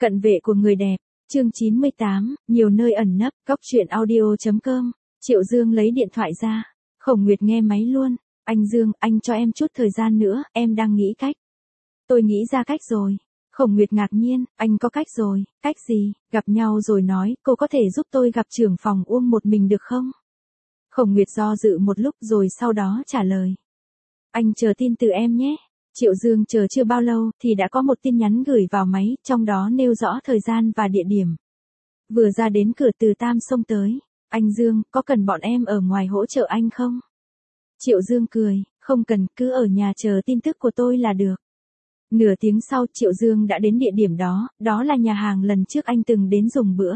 Cận vệ của người đẹp, chương 98, nhiều nơi ẩn nấp, Cóc truyện audio.com. Triệu Dương lấy điện thoại ra. Khổng Nguyệt nghe máy luôn. Anh Dương, anh cho em chút thời gian nữa, em đang nghĩ cách. Tôi nghĩ ra cách rồi. Khổng Nguyệt ngạc nhiên, anh có cách rồi, cách gì? Gặp nhau rồi nói, cô có thể giúp tôi gặp trưởng phòng Uông một mình được không? Khổng Nguyệt do dự một lúc rồi sau đó trả lời. Anh chờ tin từ em nhé. Triệu Dương chờ chưa bao lâu thì đã có một tin nhắn gửi vào máy, trong đó nêu rõ thời gian và địa điểm. Vừa ra đến cửa Từ Tam xông tới. Anh Dương, có cần bọn em ở ngoài hỗ trợ anh không? Triệu Dương cười, không cần, cứ ở nhà chờ tin tức của tôi là được. Nửa tiếng sau Triệu Dương đã đến địa điểm đó, đó là nhà hàng lần trước anh từng đến dùng bữa.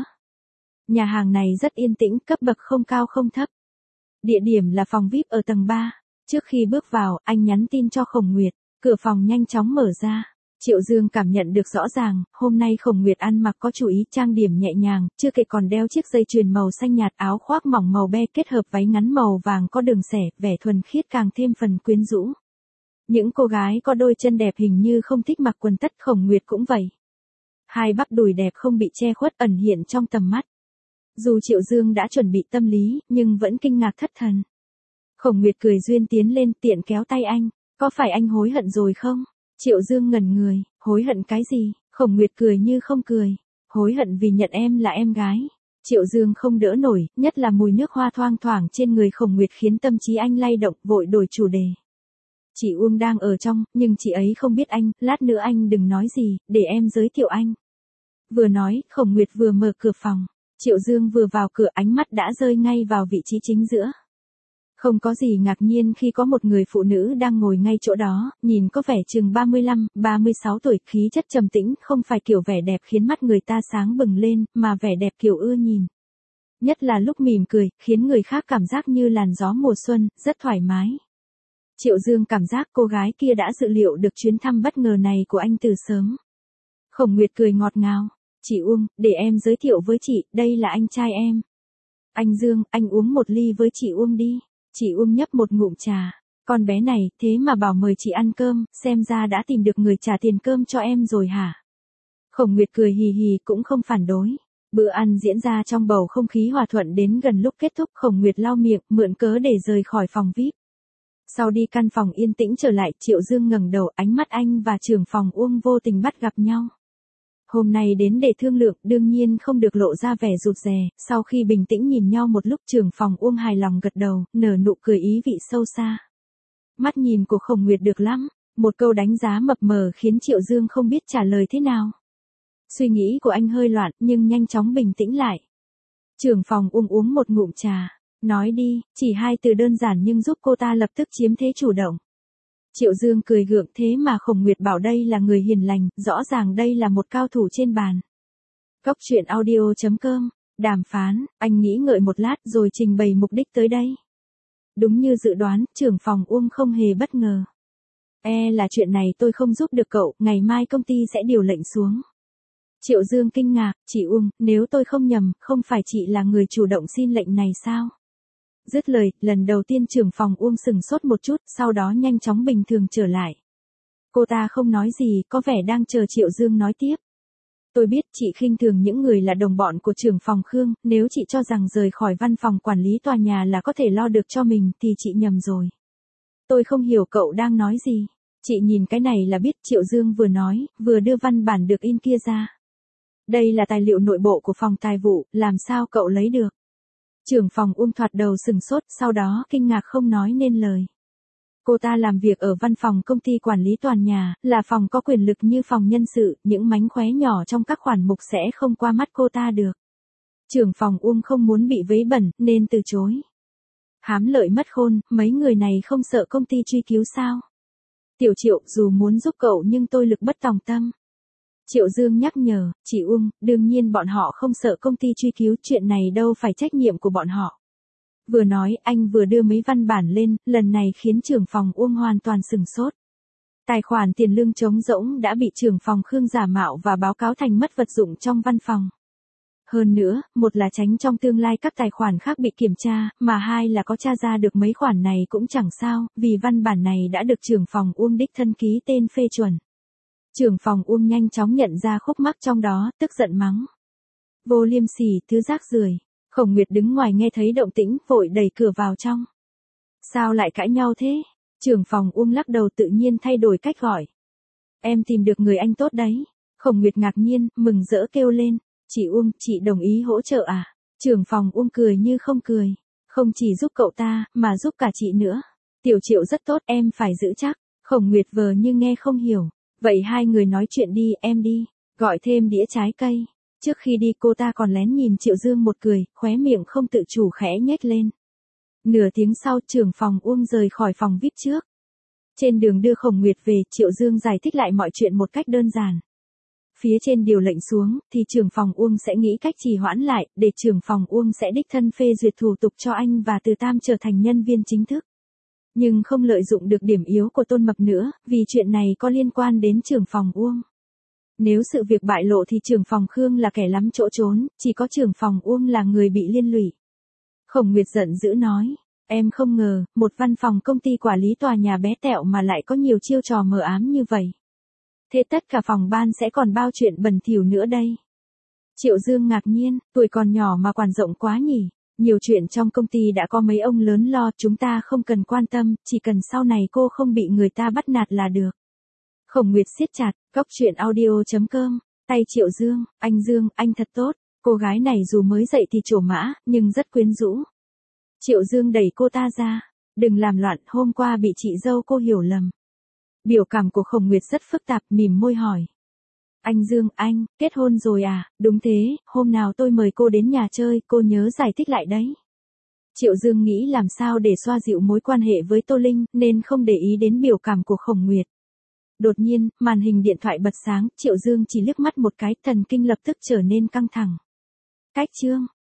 Nhà hàng này rất yên tĩnh, cấp bậc không cao không thấp. Địa điểm là phòng VIP ở tầng 3. Trước khi bước vào, anh nhắn tin cho Khổng Nguyệt, cửa phòng nhanh chóng mở ra. Triệu Dương cảm nhận được rõ ràng, hôm nay Khổng Nguyệt ăn mặc có chú ý, trang điểm nhẹ nhàng, chưa kể còn đeo chiếc dây chuyền màu xanh nhạt, áo khoác mỏng màu be kết hợp váy ngắn màu vàng có đường xẻ, vẻ thuần khiết càng thêm phần quyến rũ. Những cô gái có đôi chân đẹp hình như không thích mặc quần tất, Khổng Nguyệt cũng vậy. Hai bắp đùi đẹp không bị che khuất ẩn hiện trong tầm mắt. Dù Triệu Dương đã chuẩn bị tâm lý, nhưng vẫn kinh ngạc thất thần. Khổng Nguyệt cười duyên tiến lên tiện kéo tay anh, có phải anh hối hận rồi không? Triệu Dương ngẩn người, hối hận cái gì? Khổng Nguyệt cười như không cười, hối hận vì nhận em là em gái. Triệu Dương không đỡ nổi, nhất là mùi nước hoa thoang thoảng trên người Khổng Nguyệt khiến tâm trí anh lay động, vội đổi chủ đề. Chị Uông đang ở trong, nhưng chị ấy không biết anh, lát nữa anh đừng nói gì, để em giới thiệu anh. Vừa nói, Khổng Nguyệt vừa mở cửa phòng. Triệu Dương vừa vào cửa ánh mắt đã rơi ngay vào vị trí chính giữa. Không có gì ngạc nhiên khi có một người phụ nữ đang ngồi ngay chỗ đó, nhìn có vẻ chừng 35, 36 tuổi, khí chất trầm tĩnh, không phải kiểu vẻ đẹp khiến mắt người ta sáng bừng lên, mà vẻ đẹp kiểu ưa nhìn. Nhất là lúc mỉm cười, khiến người khác cảm giác như làn gió mùa xuân, rất thoải mái. Triệu Dương cảm giác cô gái kia đã dự liệu được chuyến thăm bất ngờ này của anh từ sớm. Khổng Nguyệt cười ngọt ngào. Chị Uông, để em giới thiệu với chị, đây là anh trai em. Anh Dương, anh uống một ly với chị Uông đi. Chị Uông nhấp một ngụm trà. Con bé này, thế mà bảo mời chị ăn cơm, xem ra đã tìm được người trả tiền cơm cho em rồi hả? Khổng Nguyệt cười hì hì cũng không phản đối. Bữa ăn diễn ra trong bầu không khí hòa thuận, đến gần lúc kết thúc Khổng Nguyệt lau miệng, mượn cớ để rời khỏi phòng VIP. Sau đi căn phòng yên tĩnh trở lại, Triệu Dương ngẩng đầu, ánh mắt anh và trưởng phòng Uông vô tình bắt gặp nhau. Hôm nay đến để thương lượng, đương nhiên không được lộ ra vẻ rụt rè, sau khi bình tĩnh nhìn nhau một lúc trưởng phòng Uông hài lòng gật đầu, nở nụ cười ý vị sâu xa. Mắt nhìn của Khổng Nguyệt được lắm, một câu đánh giá mập mờ khiến Triệu Dương không biết trả lời thế nào. Suy nghĩ của anh hơi loạn nhưng nhanh chóng bình tĩnh lại. Trưởng phòng Uông uống một ngụm trà, nói đi, chỉ hai từ đơn giản nhưng giúp cô ta lập tức chiếm thế chủ động. Triệu Dương cười gượng, thế mà Khổng Nguyệt bảo đây là người hiền lành, rõ ràng đây là một cao thủ trên bàn. Cóc truyện audio.com, đàm phán, anh nghĩ ngợi một lát rồi trình bày mục đích tới đây. Đúng như dự đoán, trưởng phòng Uông không hề bất ngờ. Là chuyện này tôi không giúp được cậu, ngày mai công ty sẽ điều lệnh xuống. Triệu Dương kinh ngạc, chị Uông, nếu tôi không nhầm, không phải chị là người chủ động xin lệnh này sao? Dứt lời, lần đầu tiên trưởng phòng Uông sừng sốt một chút, sau đó nhanh chóng bình thường trở lại. Cô ta không nói gì, có vẻ đang chờ Triệu Dương nói tiếp. Tôi biết chị khinh thường những người là đồng bọn của trưởng phòng Khương, nếu chị cho rằng rời khỏi văn phòng quản lý tòa nhà là có thể lo được cho mình thì chị nhầm rồi. Tôi không hiểu cậu đang nói gì. Chị nhìn cái này là biết, Triệu Dương vừa nói, vừa đưa văn bản được in kia ra. Đây là tài liệu nội bộ của phòng tài vụ, làm sao cậu lấy được? Trưởng phòng Uông thoạt đầu sừng sốt, sau đó kinh ngạc không nói nên lời. Cô ta làm việc ở văn phòng công ty quản lý tòa nhà, là phòng có quyền lực như phòng nhân sự, những mánh khóe nhỏ trong các khoản mục sẽ không qua mắt cô ta được. Trưởng phòng Uông không muốn bị vấy bẩn, nên từ chối. Hám lợi mất khôn, mấy người này không sợ công ty truy cứu sao? Tiểu Triệu, dù muốn giúp cậu nhưng tôi lực bất tòng tâm. Triệu Dương nhắc nhở, chị Uông, đương nhiên bọn họ không sợ công ty truy cứu, chuyện này đâu phải trách nhiệm của bọn họ. Vừa nói, anh vừa đưa mấy văn bản lên, lần này khiến trưởng phòng Uông hoàn toàn sừng sốt. Tài khoản tiền lương trống rỗng đã bị trưởng phòng Khương giả mạo và báo cáo thành mất vật dụng trong văn phòng. Hơn nữa, một là tránh trong tương lai các tài khoản khác bị kiểm tra, mà hai là có tra ra được mấy khoản này cũng chẳng sao, vì văn bản này đã được trưởng phòng Uông đích thân ký tên phê chuẩn. Trưởng phòng Uông nhanh chóng nhận ra khúc mắc trong đó, tức giận mắng. Vô liêm sỉ, thứ rác rưởi. Khổng Nguyệt đứng ngoài nghe thấy động tĩnh, vội đẩy cửa vào trong. Sao lại cãi nhau thế? Trưởng phòng Uông lắc đầu tự nhiên thay đổi cách gọi. Em tìm được người anh tốt đấy. Khổng Nguyệt ngạc nhiên, mừng rỡ kêu lên. Chị Uông, chị đồng ý hỗ trợ à? Trưởng phòng Uông cười như không cười. Không chỉ giúp cậu ta, mà giúp cả chị nữa. Tiểu Triệu rất tốt, em phải giữ chắc. Khổng Nguyệt vờ như nghe không hiểu. Vậy hai người nói chuyện đi, em đi. Gọi thêm đĩa trái cây. Trước khi đi cô ta còn lén nhìn Triệu Dương một cười, khóe miệng không tự chủ khẽ nhếch lên. Nửa tiếng sau trưởng phòng Uông rời khỏi phòng VIP trước. Trên đường đưa Khổng Nguyệt về, Triệu Dương giải thích lại mọi chuyện một cách đơn giản. Phía trên điều lệnh xuống, thì trưởng phòng Uông sẽ nghĩ cách trì hoãn lại, để trưởng phòng Uông sẽ đích thân phê duyệt thủ tục cho anh và Từ Tam trở thành nhân viên chính thức. Nhưng không lợi dụng được điểm yếu của Tôn Mập nữa, vì chuyện này có liên quan đến trưởng phòng Uông. Nếu sự việc bại lộ thì trưởng phòng Khương là kẻ lắm chỗ trốn, chỉ có trưởng phòng Uông là người bị liên lụy. Khổng Nguyệt giận dữ nói, em không ngờ, một văn phòng công ty quản lý tòa nhà bé tẹo mà lại có nhiều chiêu trò mờ ám như vậy. Thế tất cả phòng ban sẽ còn bao chuyện bẩn thỉu nữa đây. Triệu Dương ngạc nhiên, tuổi còn nhỏ mà quản rộng quá nhỉ. Nhiều chuyện trong công ty đã có mấy ông lớn lo, chúng ta không cần quan tâm, chỉ cần sau này cô không bị người ta bắt nạt là được. Khổng Nguyệt siết chặt, góc truyện audio.com, tay Triệu Dương, anh thật tốt, cô gái này dù mới dậy thì trổ mã, nhưng rất quyến rũ. Triệu Dương đẩy cô ta ra, đừng làm loạn, hôm qua bị chị dâu cô hiểu lầm. Biểu cảm của Khổng Nguyệt rất phức tạp, mỉm môi hỏi. Anh Dương, anh, kết hôn rồi à? Đúng thế, hôm nào tôi mời cô đến nhà chơi, cô nhớ giải thích lại đấy. Triệu Dương nghĩ làm sao để xoa dịu mối quan hệ với Tô Linh, nên không để ý đến biểu cảm của Khổng Nguyệt. Đột nhiên, màn hình điện thoại bật sáng, Triệu Dương chỉ liếc mắt một cái, thần kinh lập tức trở nên căng thẳng. Cách chương